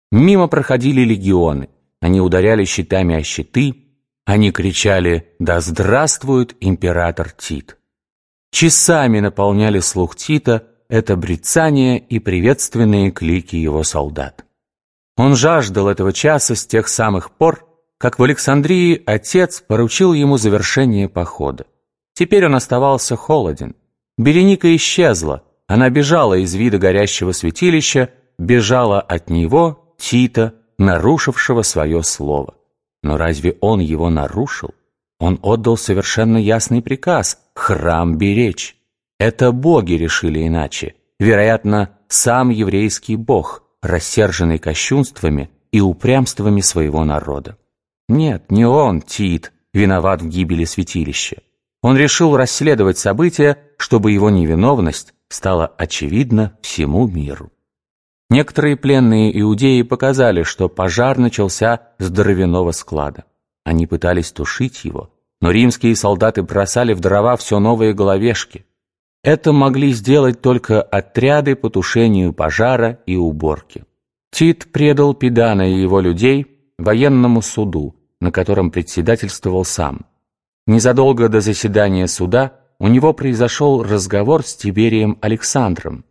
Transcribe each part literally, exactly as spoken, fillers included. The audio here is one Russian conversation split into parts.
Мимо проходили легионы. Они ударяли щитами о щиты. Они кричали «Да здравствует император Тит!». Часами наполняли слух Тита это брецание и приветственные клики его солдат. Он жаждал этого часа с тех самых пор, как в Александрии отец поручил ему завершение похода. Теперь он оставался холоден. Береника исчезла, она бежала из вида горящего святилища, бежала от него, Тита, нарушившего свое слово. Но разве он его нарушил? Он отдал совершенно ясный приказ – храм беречь. Это боги решили иначе. Вероятно, сам еврейский бог, рассерженный кощунствами и упрямствами своего народа. Нет, не он, Тит, виноват в гибели святилища. Он решил расследовать события, чтобы его невиновность стала очевидна всему миру. Некоторые пленные иудеи показали, что пожар начался с дровяного склада. Они пытались тушить его, но римские солдаты бросали в дрова все новые головешки. Это могли сделать только отряды по тушению пожара и уборке. Тит предал Пидана и его людей военному суду, на котором председательствовал сам. Незадолго до заседания суда у него произошел разговор с Тиберием Александром.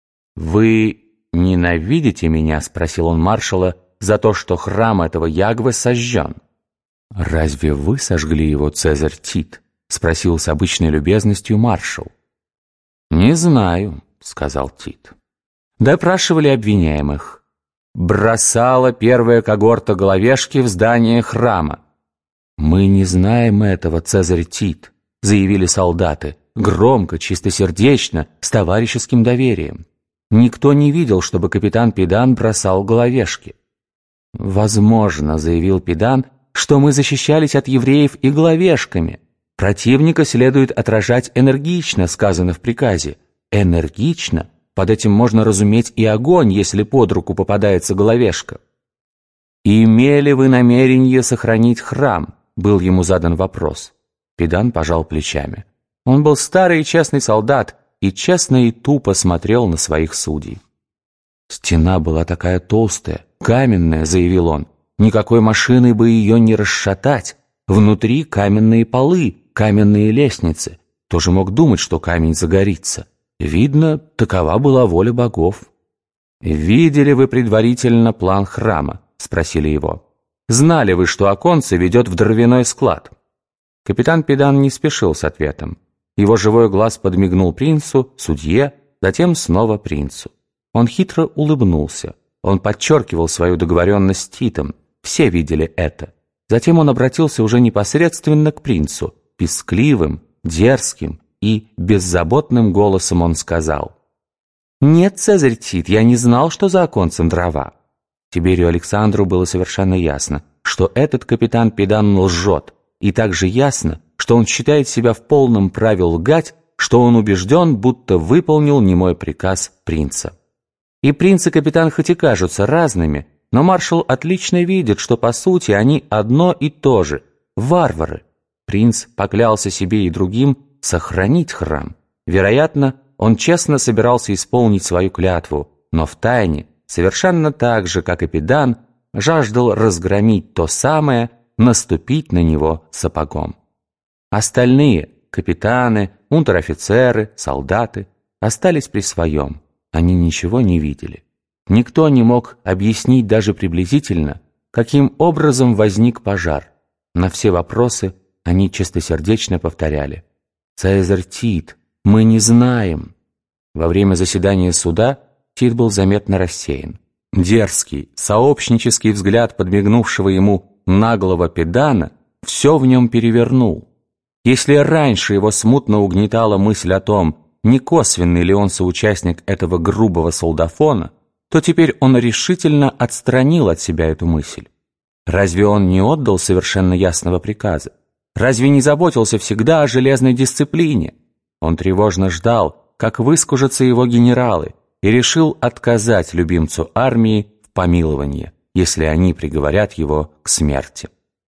«Вы ненавидите меня?» — спросил он маршала за то, что храм этого Ягвы сожжен. «Разве вы сожгли его, Цезарь Тит?» — спросил с обычной любезностью маршал. «Не знаю», — сказал Тит. Допрашивали обвиняемых. Бросала первая когорта головешки в здание храма. «Мы не знаем этого, Цезарь Тит», — заявили солдаты, громко, чистосердечно, с товарищеским доверием. Никто не видел, чтобы капитан Пидан бросал головешки. «Возможно», — заявил Пидан, — «что мы защищались от евреев и головешками. Противника следует отражать энергично», сказано в приказе. «Энергично» — под этим можно разуметь и огонь, если под руку попадается головешка. «Имели вы намерение сохранить храм?» — был ему задан вопрос. Пидан пожал плечами. Он был старый и честный солдат, и честно и тупо смотрел на своих судей. «Стена была такая толстая, каменная», — заявил он. «Никакой машиной бы ее не расшатать. Внутри каменные полы, каменные лестницы. Кто же мог думать, что камень загорится? Видно, такова была воля богов». «Видели вы предварительно план храма?» — спросили его. «Знали вы, что оконце ведет в дровяной склад?» Капитан Пидан не спешил с ответом. Его живой глаз подмигнул принцу, судье, затем снова принцу. Он хитро улыбнулся. Он подчеркивал свою договоренность с Титом. Все видели это. Затем он обратился уже непосредственно к принцу. Пискливым, дерзким и беззаботным голосом он сказал: «Нет, Цезарь Тит, я не знал, что за оконцем дрова». Тиберию Александру было совершенно ясно, что этот капитан Пидан лжет, и также ясно, что он считает себя в полном праве лгать, что он убежден, будто выполнил немой приказ принца. И принц и капитан хоть и кажутся разными, но маршал отлично видит, что по сути они одно и то же – варвары. Принц поклялся себе и другим сохранить храм. Вероятно, он честно собирался исполнить свою клятву, но втайне, совершенно так же, как и Пидан, жаждал разгромить то самое, наступить на него сапогом. Остальные – капитаны, унтер-офицеры, солдаты – остались при своем. Они ничего не видели. Никто не мог объяснить даже приблизительно, каким образом возник пожар. На все вопросы они чистосердечно повторяли: «Цезарь Тит, мы не знаем». Во время заседания суда Тит был заметно рассеян. Дерзкий, сообщнический взгляд подмигнувшего ему наглого Пидана все в нем перевернул. Если раньше его смутно угнетала мысль о том, не косвенный ли он соучастник этого грубого солдафона, то теперь он решительно отстранил от себя эту мысль. Разве он не отдал совершенно ясного приказа? Разве не заботился всегда о железной дисциплине? Он тревожно ждал, как выскажутся его генералы, и решил отказать любимцу армии в помиловании, если они приговорят его к смерти.